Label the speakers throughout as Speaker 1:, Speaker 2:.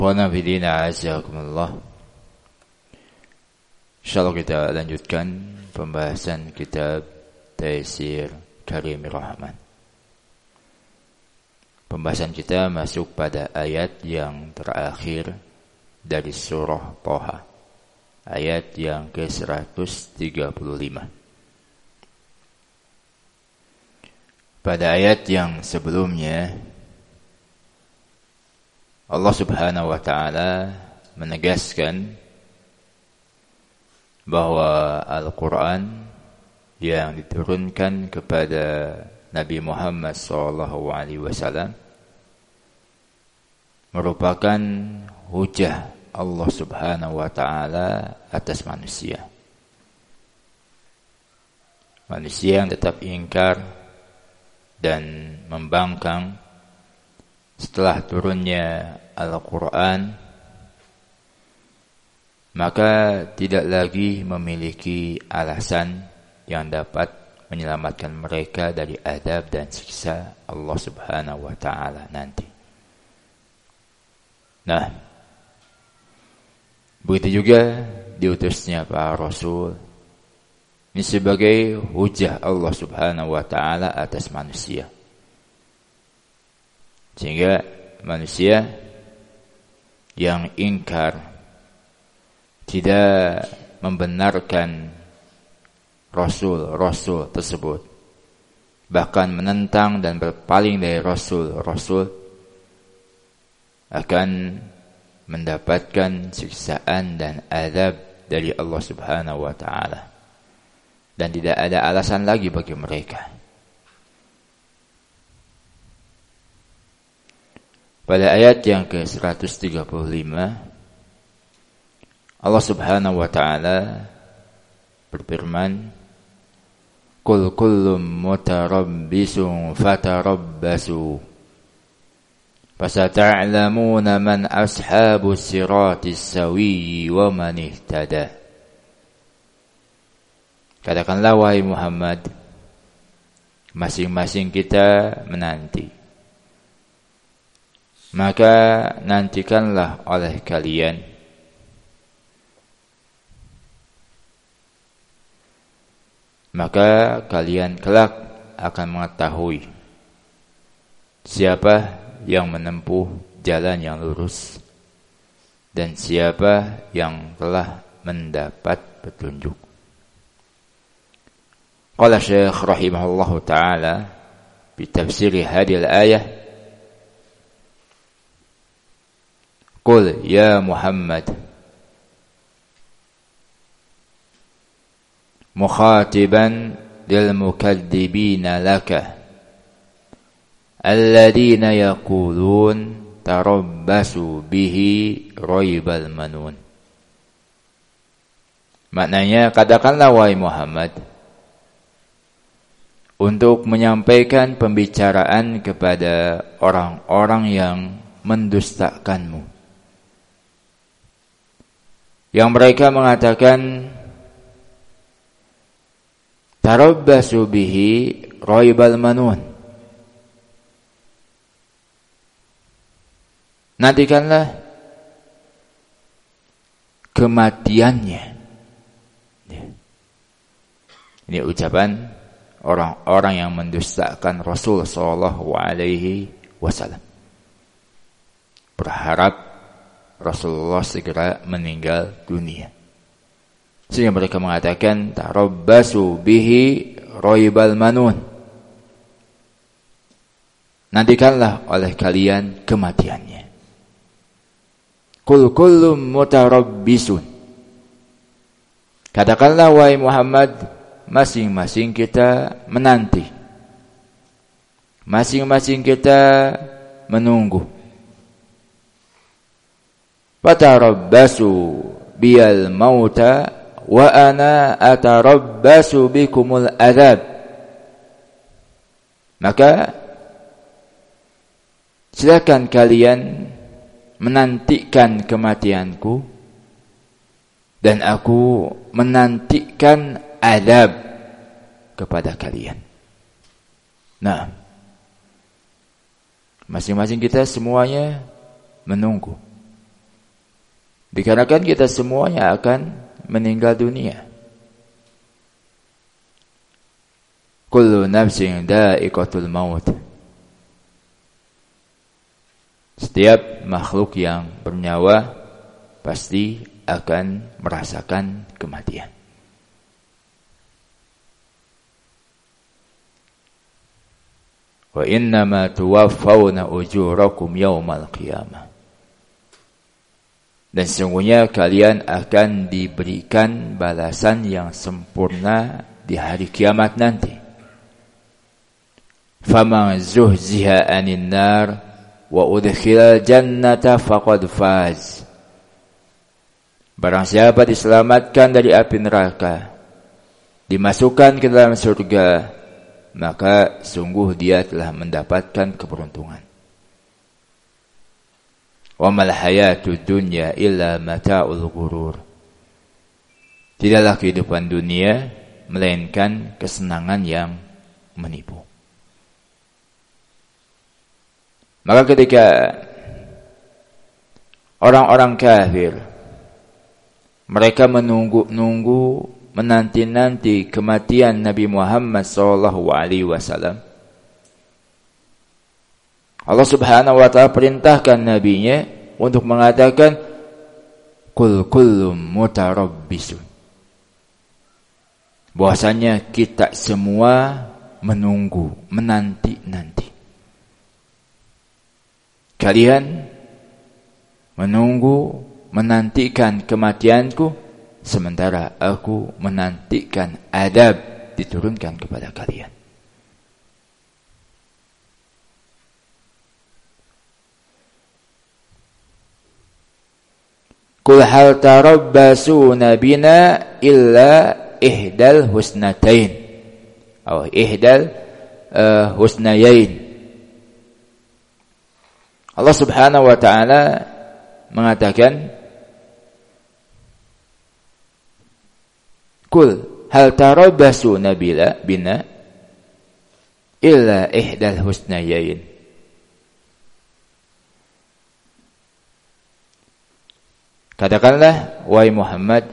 Speaker 1: Wanabidina azakumullah. Insyaallah kita lanjutkan pembahasan kitab Taisir Karimir Rahman. Pembahasan kita masuk pada ayat yang terakhir dari surah Thaha, ayat yang ke-135. Pada ayat yang sebelumnya Allah Subhanahu wa ta'ala menegaskan bahwa Al-Quran yang diturunkan kepada Nabi Muhammad SAW merupakan hujah Allah Subhanahu wa ta'ala atas manusia. Manusia yang tetap ingkar dan membangkang setelah turunnya Al-Quran, maka tidak lagi memiliki alasan yang dapat menyelamatkan mereka dari azab dan siksa Allah Subhanahu wa ta'ala nanti. Nah, begitu juga diutusnya para Rasul. Ini sebagai hujah Allah Subhanahu wa ta'ala atas manusia. Sehingga manusia yang ingkar, tidak membenarkan Rasul-Rasul tersebut, bahkan menentang dan berpaling dari Rasul-Rasul, akan mendapatkan siksaan dan azab dari Allah Subhanahu wa ta'ala. Dan tidak ada alasan lagi bagi mereka. Pada ayat yang ke-135 Allah Subhanahu wa ta'ala berfirman, Qul kullum mutarabbisun fatarabbasu fasata'lamuna man ashabus siratis sawiyyi wa man ihtada. Katakanlah wahai Muhammad, masing-masing kita menanti. Maka nantikanlah oleh kalian maka kalian kelak akan mengetahui siapa yang menempuh jalan yang lurus dan siapa yang telah mendapat petunjuk. Qala Syekh rahimahullahu ta'ala bi tafsiri hadhihi al-ayah, Qul ya Muhammad mukhatiban lil mukadzibina laka alladhina yaqulun tarabbasu bihi raibal manun. Maknanya, katakanlah wahai Muhammad untuk menyampaikan pembicaraan kepada orang-orang yang mendustakanmu, yang mereka mengatakan tarabbasu bihi raibal manun, nantikanlah kematiannya. Ini ucapan orang-orang yang mendustakan Rasul sallallahu alaihi wasallam, berharap Rasulullah segera meninggal dunia. Sehingga mereka mengatakan tarabbasu bihi raibal manun, nantikanlah oleh kalian kematiannya. Qul kullum mutarabbisun, katakanlah wahai Muhammad, masing-masing kita menanti, masing-masing kita menunggu. Fatarabbasu biyal mauta wa ana atarabbasu bikumul azab. Maka silakan kalian menantikan kematianku dan aku menantikan azab kepada kalian. Nah, masing-masing kita semuanya menunggu Dikarenakan kita semuanya akan meninggal dunia. Kullu nafsin dha'iqatul maut. Setiap makhluk yang bernyawa pasti akan merasakan kematian. Wa innama tuwaffawna ujurakum yawmal qiyamah. Dan sesungguhnya kalian akan diberikan balasan yang sempurna di hari kiamat nanti. Faman zuhziha 'anil nar wa udkhilal jannata faqad faz. Barang siapa diselamatkan dari api neraka, dimasukkan ke dalam surga, maka sungguh dia telah mendapatkan keberuntungan. Wa mal hayatud dunya illa mata'ul ghurur. Tidaklah kehidupan dunia melainkan kesenangan yang menipu. Maka ketika orang-orang kafir mereka menunggu-nunggu, menanti-nanti kematian Nabi Muhammad SAW, Allah Subhanahu wa taala perintahkan nabinya untuk mengatakan kul kullum mutarabbisun. Bahwasanya kita semua menunggu, menanti-nanti. Kalian menunggu, menantikan kematianku, sementara aku menantikan adab diturunkan kepada kalian. Qul hal tarabbasuna bina illa ihdal husnatain atau ihdal husnayain. Allah Subhanahu wa taala mengatakan, Qul hal tarabbasuna bina illa ihdal husnayain. Katakanlah, wahai Muhammad,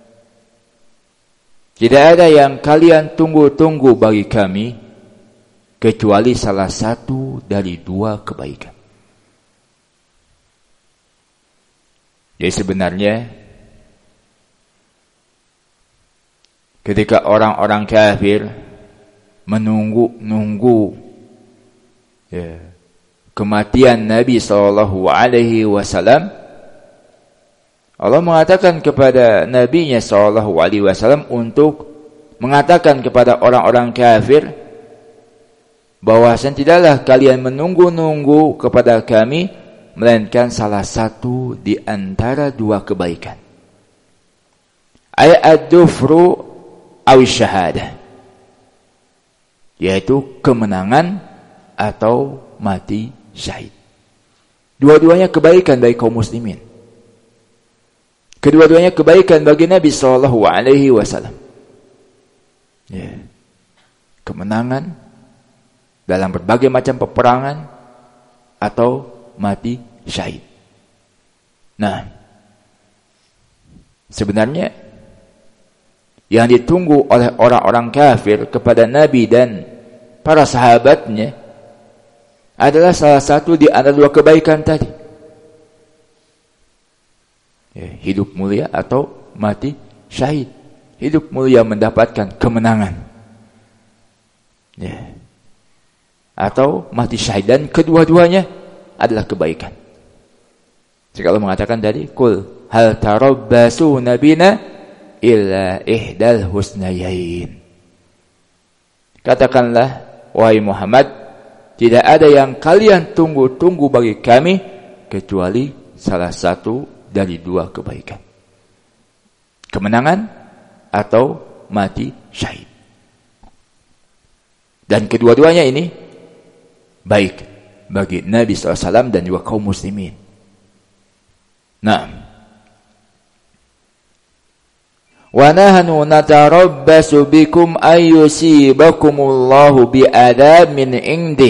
Speaker 1: tidak ada yang kalian tunggu-tunggu bagi kami kecuali salah satu dari dua kebaikan. Jadi sebenarnya ketika orang-orang kafir menunggu kematian Nabi SAW, Allah mengatakan kepada Nabi-Nya SAW untuk mengatakan kepada orang-orang kafir bahwasanya tidaklah kalian menunggu-nunggu kepada kami melainkan salah satu di antara dua kebaikan. Ad-dufru aw syahadah, yaitu kemenangan atau mati syahid. Dua-duanya kebaikan bagi kaum muslimin. Kedua-duanya kebaikan bagi Nabi SAW. Kemenangan dalam berbagai macam peperangan atau mati syahid. Nah, sebenarnya yang ditunggu oleh orang-orang kafir kepada Nabi dan para sahabatnya adalah salah satu di antara dua kebaikan tadi. Hidup mulia atau mati syahid. Hidup mulia mendapatkan kemenangan, atau mati syahid, dan kedua-duanya adalah kebaikan. Jika Allah mengatakan tadi, Qul hal tarabbasuna bina illa ihdal husnayain. Katakanlah, wahai Muhammad, tidak ada yang kalian tunggu-tunggu bagi kami kecuali salah satu dari dua kebaikan. Kemenangan atau mati syahid. Dan kedua-duanya ini baik bagi Nabi SAW dan juga kaum muslimin. Nah, wa nahnu natarabbasu bikum ayyusibakumullahu bi'adab min indih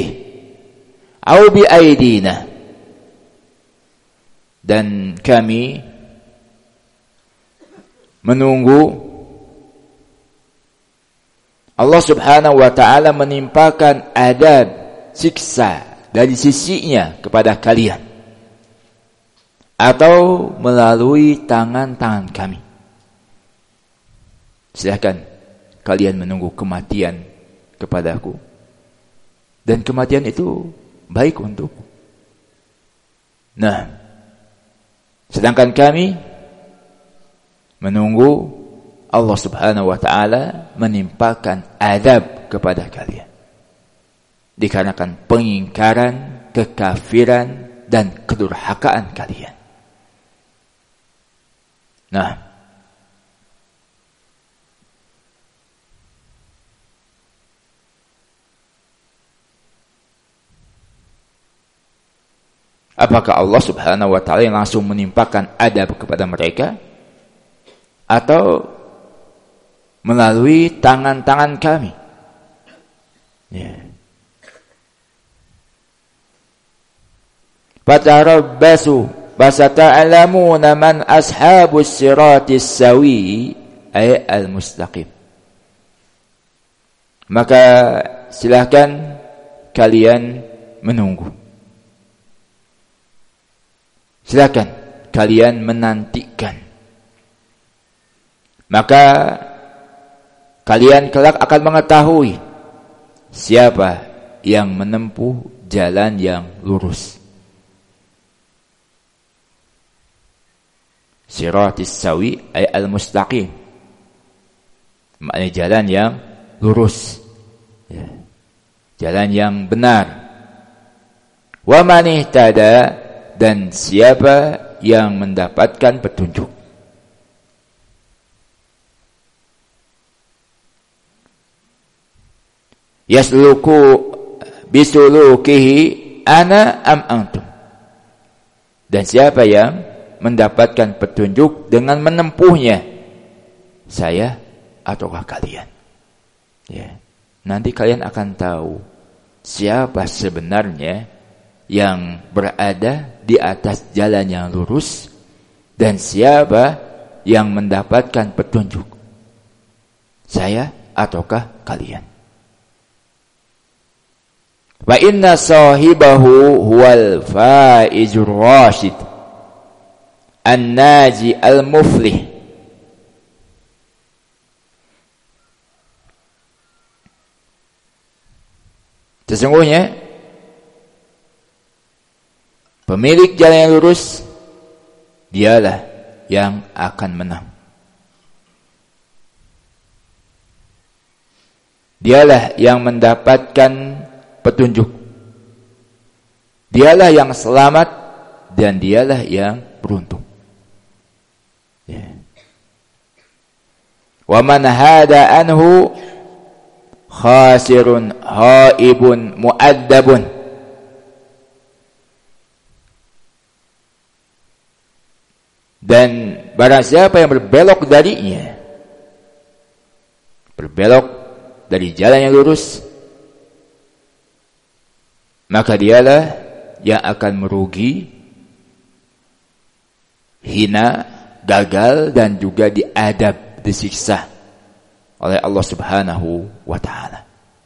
Speaker 1: aw bi aidina. Dan kami menunggu Allah Subhanahu wa ta'ala menimpakan adab, siksa dari sisinya kepada kalian, atau melalui tangan-tangan kami. Silakan kalian menunggu kematian kepadaku, dan kematian itu baik untukku. Nah, sedangkan kami menunggu Allah Subhanahu wa ta'ala menimpakan adab kepada kalian dikarenakan pengingkaran, kekafiran, dan kedurhakaan kalian. Nah, apakah Allah Subhanahu wa ta'ala yang langsung menimpakan adab kepada mereka, atau melalui tangan-tangan kami? Fatarabbasu fasata'lamuna man ashabus siratis sawi ay al-mustaqim. Maka silahkan kalian menunggu. Silakan kalian menantikan. Maka kalian kelak akan mengetahui siapa yang menempuh jalan yang lurus. Siratis sawi ay al-mustaqim. Maknanya jalan yang lurus. Jalan yang benar. Wa man ihtada, dan siapa yang mendapatkan petunjuk. Yasluku bisulukihi ana am antum. Dan siapa yang mendapatkan petunjuk dengan menempuhnya, saya ataukah kalian? Nanti kalian akan tahu siapa sebenarnya yang berada di atas jalan yang lurus dan siapa yang mendapatkan petunjuk, saya ataukah kalian. Wa inna sahibahu huwal faizur rasyid an-naji al-muflih. Sesungguhnya pemilik jalan yang lurus dialah yang akan menang. Dialah yang mendapatkan petunjuk. Dialah yang selamat dan dialah yang beruntung. Wa man hada anhu khasirun haibun mu'addabun. Dan barang siapa yang berbelok darinya, berbelok dari jalan yang lurus, maka dialah yang akan merugi, hina, gagal, dan juga diadab, disiksa oleh Allah Subhanahu wa ta'ala.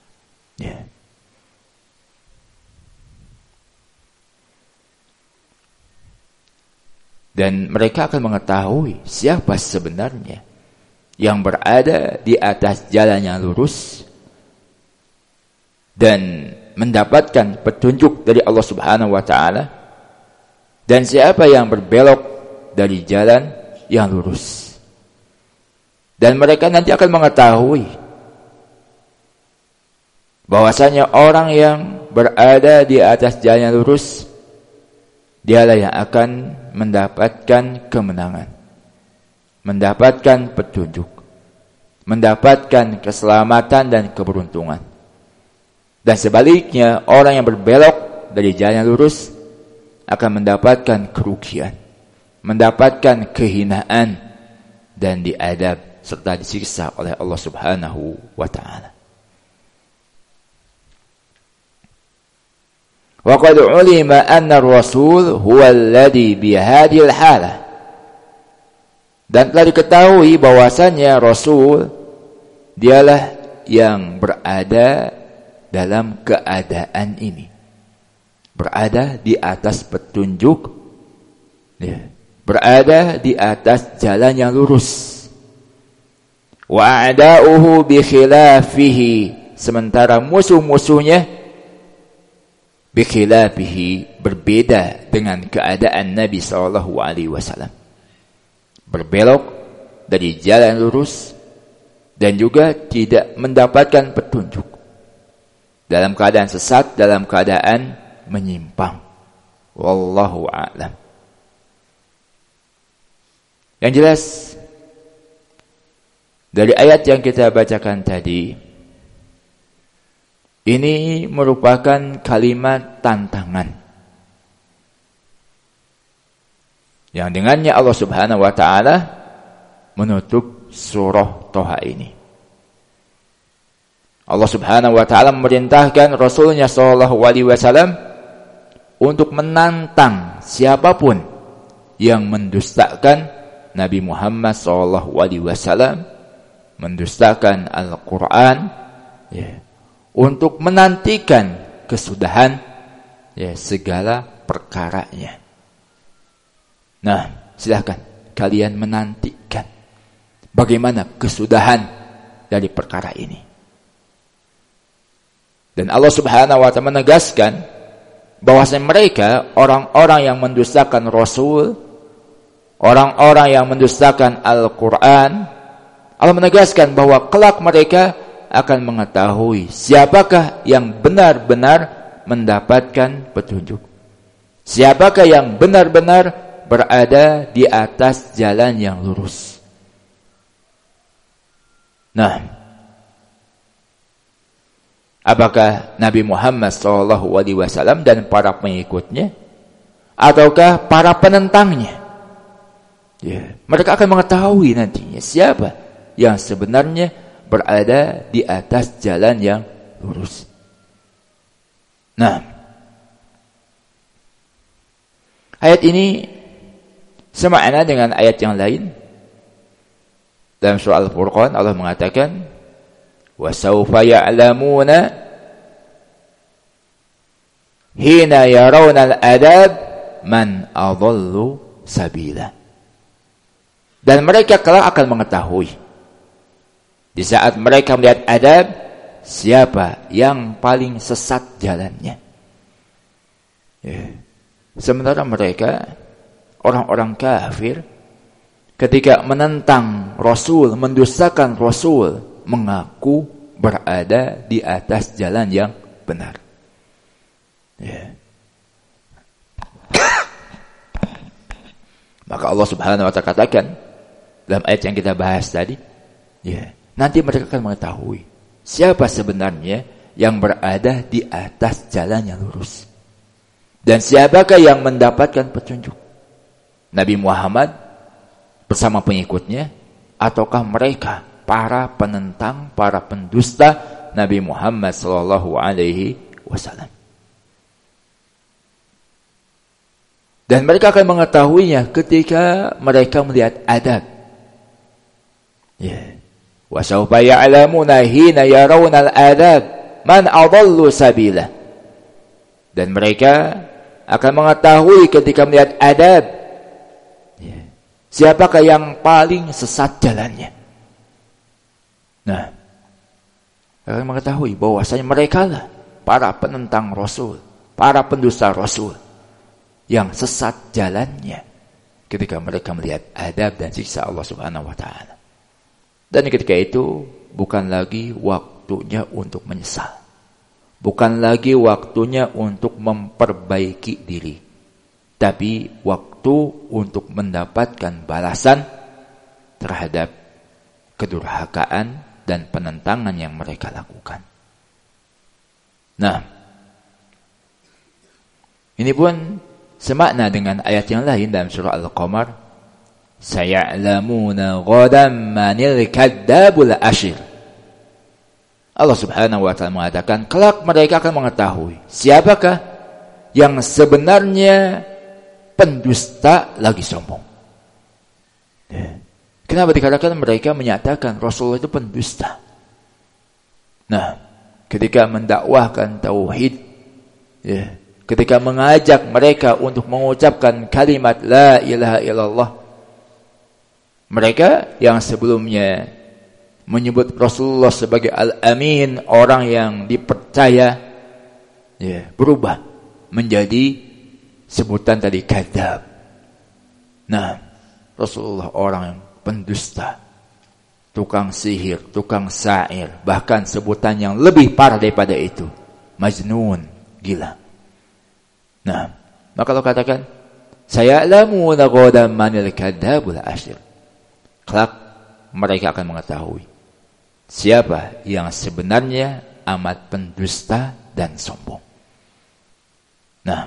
Speaker 1: Dan mereka akan mengetahui siapa sebenarnya yang berada di atas jalan yang lurus dan mendapatkan petunjuk dari Allah Subhanahu wa ta'ala, dan siapa yang berbelok dari jalan yang lurus. Dan mereka nanti akan mengetahui bahwasanya orang yang berada di atas jalan yang lurus, dialah yang akan mendapatkan kemenangan, mendapatkan petunjuk, mendapatkan keselamatan dan keberuntungan. Dan sebaliknya, orang yang berbelok dari jalan yang lurus akan mendapatkan kerugian, mendapatkan kehinaan, dan diadab serta disiksa oleh Allah Subhanahu wa ta'ala. Wa qad ulima anna ar-rasul huwa alladhi bi hadhihi al-halah. Dan telah diketahui bahwasannya Rasul dialah yang berada dalam keadaan ini, berada di atas petunjuk, berada di atas jalan yang lurus. Wa a'da'uhu bi khilafihi, sementara musuh-musuhnya bi khilafihi, berbeda dengan keadaan Nabi SAW, berbelok dari jalan lurus dan juga tidak mendapatkan petunjuk, dalam keadaan sesat, dalam keadaan menyimpang. Wallahu a'lam. Yang jelas dari ayat yang kita bacakan tadi, ini merupakan kalimat tantangan yang dengannya Allah Subhanahu wa taala menutup surah Thaha ini. Allah Subhanahu wa taala memerintahkan Rasulnya sallallahu alaihi wasallam untuk menantang siapapun yang mendustakan Nabi Muhammad sallallahu alaihi wasallam, mendustakan Al-Qur'an, untuk menantikan kesudahan segala perkaranya. Nah, silakan kalian menantikan bagaimana kesudahan dari perkara ini. Dan Allah Subhanahu wa taala menegaskan bahwasanya mereka orang-orang yang mendustakan Rasul, orang-orang yang mendustakan Al-Qur'an, Allah menegaskan bahwa kelak mereka akan mengetahui siapakah yang benar-benar mendapatkan petunjuk, siapakah yang benar-benar berada di atas jalan yang lurus. Nah, apakah Nabi Muhammad SAW dan para pengikutnya, ataukah para penentangnya? Mereka akan mengetahui nantinya siapa yang sebenarnya berada di atas jalan yang lurus. Nah, ayat ini semakna dengan ayat yang lain. Dalam surah Al-Furqan Allah mengatakan, "Wa sawfa ya'lamuna hina yarawna al-adab man adallu sabila." Dan mereka kelak akan mengetahui di saat mereka melihat adab, siapa yang paling sesat jalannya. Sementara mereka, orang-orang kafir, ketika menentang Rasul, mendustakan Rasul, mengaku berada di atas jalan yang benar. Maka Allah Subhanahu wa taala katakan dalam ayat yang kita bahas tadi, nanti mereka akan mengetahui siapa sebenarnya yang berada di atas jalan yang lurus. Dan siapakah yang mendapatkan petunjuk? Nabi Muhammad bersama pengikutnya, ataukah mereka para penentang, para pendusta Nabi Muhammad sallallahu alaihi wasallam? Dan mereka akan mengetahuinya ketika mereka melihat adab. Wa sawfa ya'lamuna hina yarawna al-adab man adallu sabila. Dan mereka akan mengetahui ketika melihat adab siapakah yang paling sesat jalannya. Nah, akan mengetahui bahwasanya mereka lah para penentang Rasul, para pendusta Rasul yang sesat jalannya ketika mereka melihat adab dan siksa Allah Subhanahu wa taala. Dan ketika itu bukan lagi waktunya untuk menyesal, bukan lagi waktunya untuk memperbaiki diri, tapi waktu untuk mendapatkan balasan terhadap kedurhakaan dan penentangan yang mereka lakukan. Nah, ini pun semakna dengan ayat yang lain dalam surah Al-Qamar, "Saya'lamuna ghadan manil kadzdzabul asyir." Allah Subhanahu wa taala mengatakan, kelak mereka akan mengetahui siapakah yang sebenarnya pendusta lagi sombong. Kenapa dikatakan mereka menyatakan Rasulullah itu pendusta? Nah, ketika mendakwahkan tauhid, ya, ketika mengajak mereka untuk mengucapkan kalimat la ilaha illallah, mereka yang sebelumnya menyebut Rasulullah sebagai al-amin, orang yang dipercaya, ya, berubah menjadi sebutan tadi kadzab. Nah, Rasulullah orang yang pendusta, tukang sihir, tukang syair, bahkan sebutan yang lebih parah daripada itu, majnun, gila. Nah, maka kalau katakan saya'lamu ghadan manil kadzabul asyir, kelak mereka akan mengetahui siapa yang sebenarnya amat pendusta dan sombong. Nah,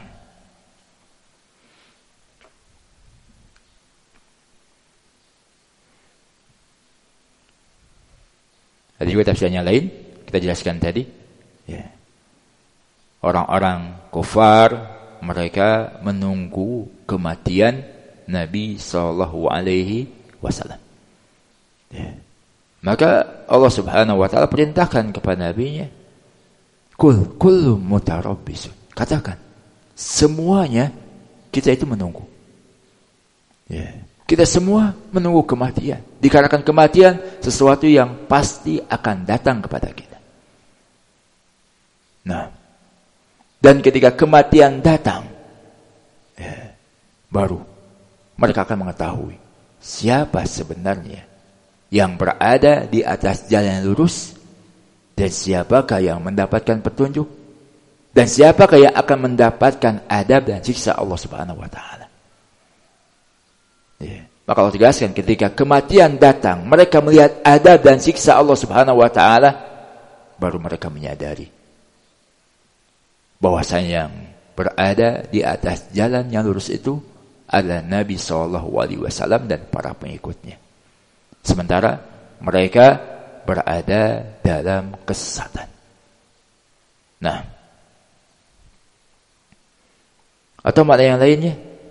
Speaker 1: ada juga tafsirnya lain, kita jelaskan tadi, ya. Orang-orang kufar, mereka menunggu kematian Nabi sallallahu alaihi wasallam. Ya. Maka Allah Subhanahu wa taala perintahkan kepada nabinya, kullu mutarabbisun. Katakan, semuanya kita itu menunggu. Ya. Kita semua menunggu kematian. Dikarenakan kematian sesuatu yang pasti akan datang kepada kita. Nah, dan ketika kematian datang, ya, baru mereka akan mengetahui siapa sebenarnya yang berada di atas jalan yang lurus, dan siapakah yang mendapatkan petunjuk, dan siapakah yang akan mendapatkan adab dan siksa Allah Subhanahu wa taala. Ya. Maka Allah tegaskan, ketika kematian datang, mereka melihat adab dan siksa Allah Subhanahu wa taala, baru mereka menyadari bahwasanya yang berada di atas jalan yang lurus itu adalah Nabi SAW dan para pengikutnya. Sementara mereka berada dalam kesesatan. Nah, atau makna yang lainnya,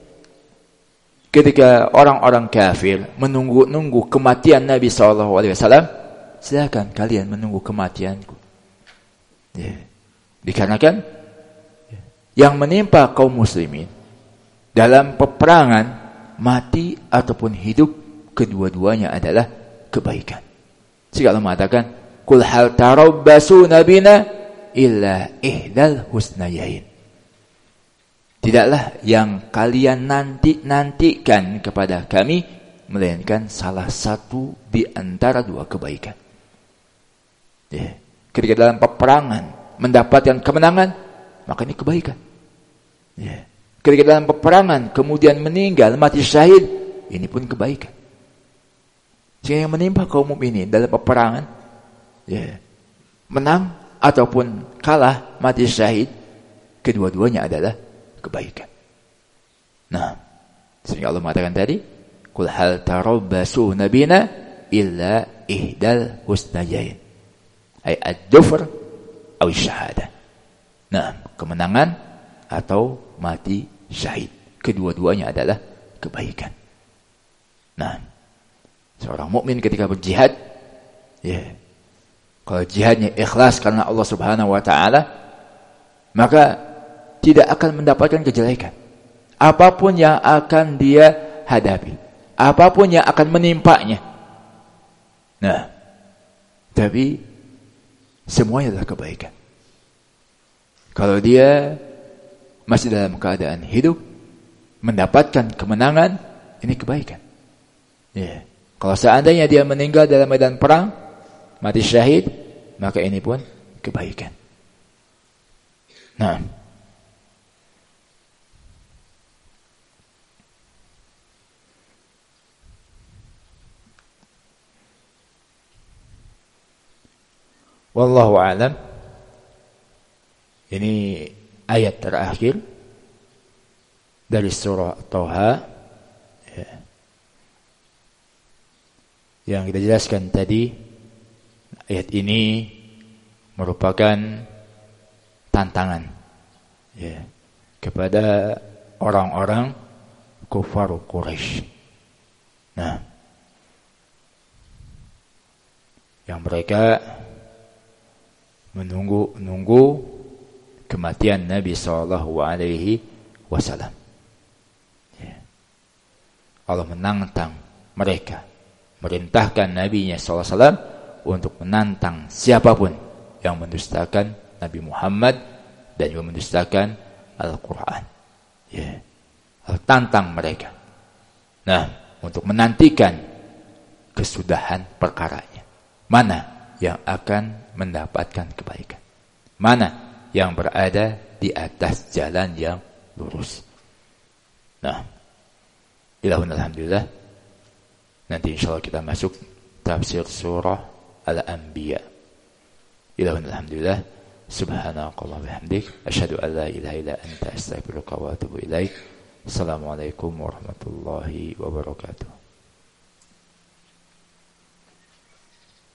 Speaker 1: ketika orang-orang kafir menunggu kematian Nabi SAW, silakan kalian menunggu kematianku. Ya. Dikarenakan yang menimpa kaum muslimin dalam peperangan, mati ataupun hidup, kedua-duanya adalah kebaikan. Jika Allah mengatakan, "Qul hal tarabbasuna bina illa ihdal husnayain." Tidaklah yang kalian nantikan kepada kami melainkan salah satu di antara dua kebaikan. Ya. Ketika dalam peperangan mendapatkan kemenangan, maka ini kebaikan. Ya. Ketika dalam peperangan kemudian meninggal, mati syahid, ini pun kebaikan. Sehingga yang menimpa kaum mukminin dalam peperangan, ya, menang ataupun kalah, mati syahid, kedua-duanya adalah kebaikan. Nah, sehingga Allah mengatakan tadi, "Qul hal tarabbasuna bina illa ihdal husnayain." Ay ad-dufr aw syahada. Nah, kemenangan atau mati syahid, kedua-duanya adalah kebaikan. Nah, seorang mukmin ketika berjihad, ya, kalau jihadnya ikhlas karena Allah Subhanahu wa taala, maka tidak akan mendapatkan kejelekan. Apapun yang akan dia hadapi, apapun yang akan menimpanya. Nah, tapi semuanya adalah kebaikan. Kalau dia masih dalam keadaan hidup, mendapatkan kemenangan, ini kebaikan. Ya. Kalau seandainya dia meninggal dalam medan perang, mati syahid, maka ini pun kebaikan. Nah, wallahu a'lam. Ini ayat terakhir dari surah Thaha, ya, yang kita jelaskan tadi. Ayat ini merupakan tantangan, ya, kepada orang-orang kufar Quraisy. Nah, yang mereka menunggu kematian Nabi sallallahu alaihi wasallam. Allah menantang mereka, merintahkan Nabi-Nya sallallahu alaihi wasallam untuk menantang siapapun yang mendustakan Nabi Muhammad dan juga mendustakan Al-Quran. Allah tantang mereka. Nah, untuk menantikan kesudahan perkaranya. Mana yang akan mendapatkan kebaikan? Mana yang berada di atas jalan yang lurus? Nah, alhamdulillah. Nanti insyaallah kita masuk tafsir surah Al-Anbiya. Alhamdulillah. Subhanakallah wa bihamdik asyhadu an la ilaha illa anta astaghfiruka wa atubu ilaik. Assalamualaikum warahmatullahi wabarakatuh.